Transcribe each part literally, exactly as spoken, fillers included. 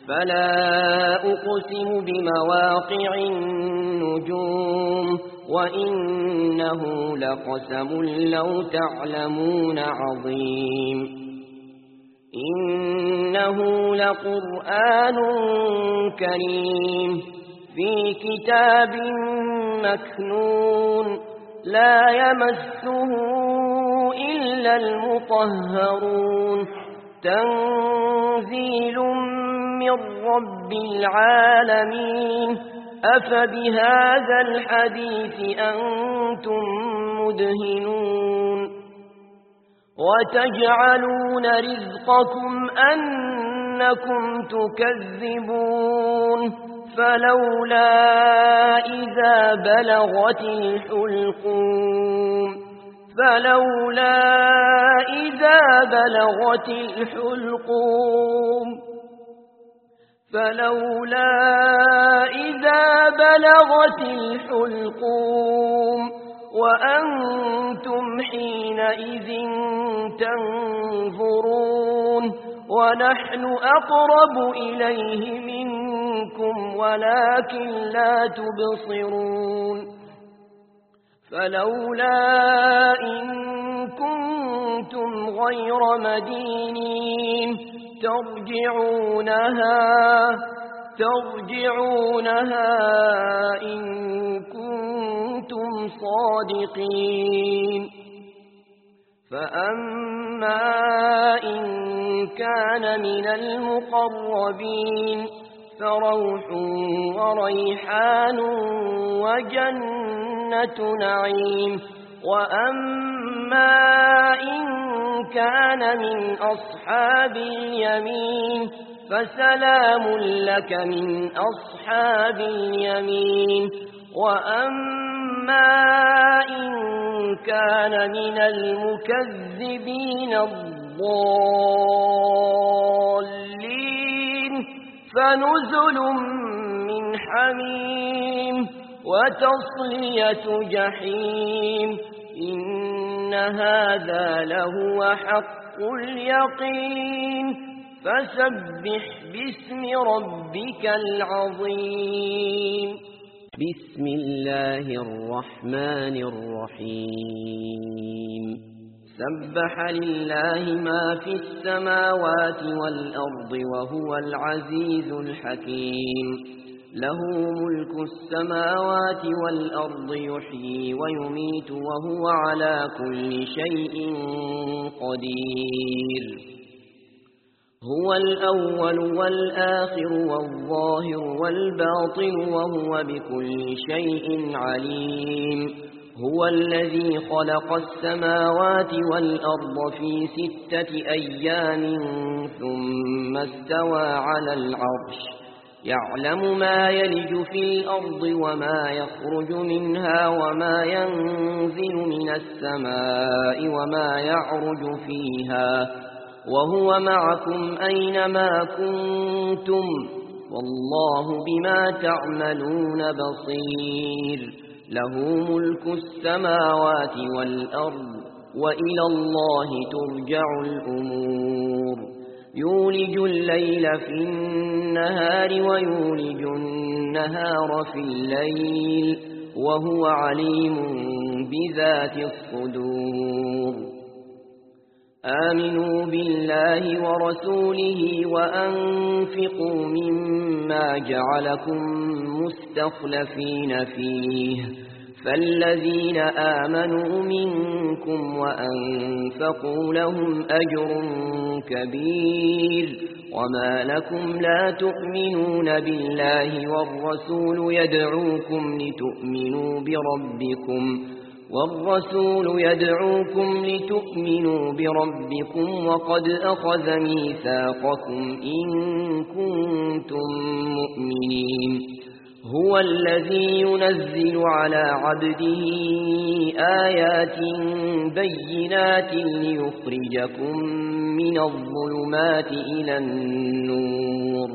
فلا أقسم بمواقع النجوم وإنه لقسم لو تعلمون عظيم إنه لقرآن كريم في كتاب مكنون لا يمسه إلا المطهرون تنزيل من رب العالمين أفبهذا الحديث أنتم مدهنون وتجعلون رزقكم أنكم تكذبون فلولا إذا بلغت الحلقوم فلولا إذا بلغت الحلقوم فلولا إذا بلغت الحلقوم وأنتم حينئذ تنظرون ونحن أقرب إليه منكم ولكن لا تبصرون فلولا إن كنتم غير مدينين ترجعونها ترجعونها إن كنتم صادقين فأما إن كان من المقربين فروح وريحان وجنة نعيم وأما إن كان من أصحاب اليمين فسلام لك من أصحاب اليمين وأما إن كان من المكذبين الضالين فنزل من حميم وتصلية جحيم إن هذا لهو حق اليقين فسبح باسم ربك العظيم بسم الله الرحمن الرحيم سبح لله ما في السماوات والأرض وهو العزيز الحكيم له ملك السماوات والأرض يحيي ويميت وهو على كل شيء قدير هو الأول والآخر والظاهر والباطن وهو بكل شيء عليم هو الذي خلق السماوات والأرض في ستة أيام ثم استوى على العرش يعلم ما يلج في الأرض وما يخرج منها وما ينزل من السماء وما يعرج فيها وهو معكم أينما كنتم والله بما تعملون بصير له ملك السماوات والأرض وإلى الله ترجع الأمور يولج الليل في النهار ويولج النهار في الليل وهو عليم بذات الصدور آمنوا بالله ورسوله وأنفقوا مما جعلكم مستخلفين فيه فالذين آمنوا منكم وأنفقوا لهم أجر كبير وما لكم لا تؤمنون بالله والرسول يدعوكم لتؤمنوا بربكم والرسول يدعوكم لتؤمنوا بربكم وقد أخذ ميثاقكم إن كنتم مؤمنين هو الذي ينزل على عبده آيات بينات ليخرجكم من الظلمات إلى النور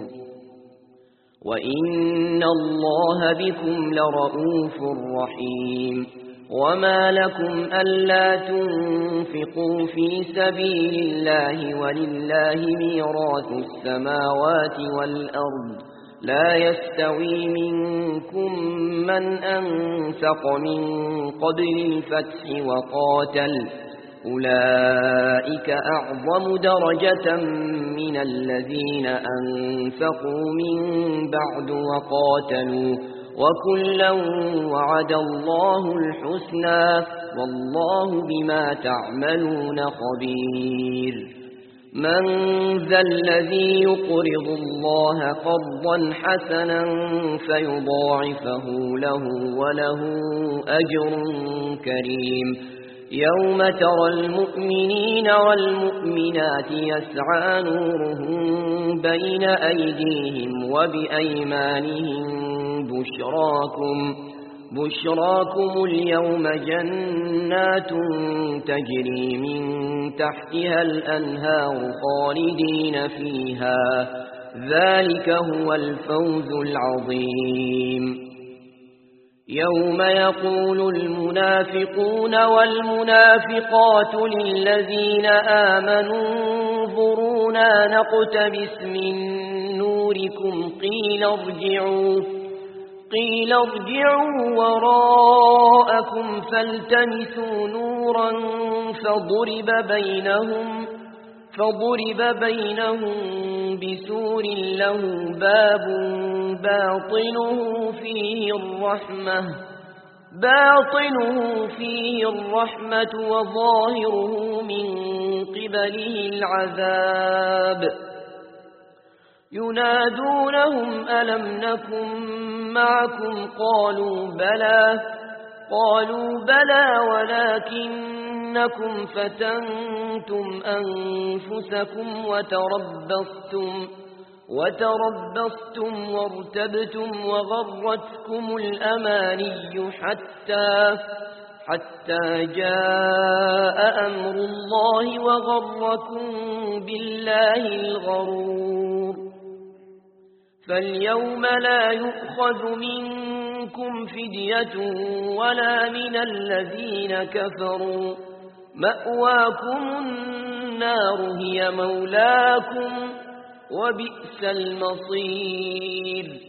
وإن الله بكم لرؤوف رحيم وما لكم ألا تنفقوا في سبيل الله ولله ميراث السماوات والأرض لا يستوي منكم من أنفق من قبل الفتح وقاتل أولئك أعظم درجة من الذين أنفقوا من بعد وقاتلوا وكلا وعد الله الحسنى والله بما تعملون خبير من ذا الذي يقرض الله قرضا حسنا فيضاعفه له وله أجر كريم يوم ترى المؤمنين والمؤمنات يسعى نورهم بين أيديهم وبأيمانهم بشراكم بشراكم اليوم جنات تجري من تحتها الأنهار خالدين فيها ذلك هو الفوز العظيم يوم يقول المنافقون والمنافقات للذين آمنوا انظرونا نقتبس من نوركم قيل ارجعوا قيل ارجعوا وراءكم فالتمسوا نورا فضرب بينهم فضرب بينهم بسور له باب باطنه فيه الرحمة باطنه فيه الرحمة وظاهره من قبله العذاب ينادونهم ألم نكن معكم قالوا بلى قالوا بلى ولكنكم فتنتم أنفسكم وتربصتم وتربصتم وارتبتم وغرتكم الأماني حتى حتى جاء أمر الله وغركم بالله الغرور فاليوم لا يؤخذ منكم فدية ولا من الذين كفروا مأواكم النار هي مولاكم وبئس المصير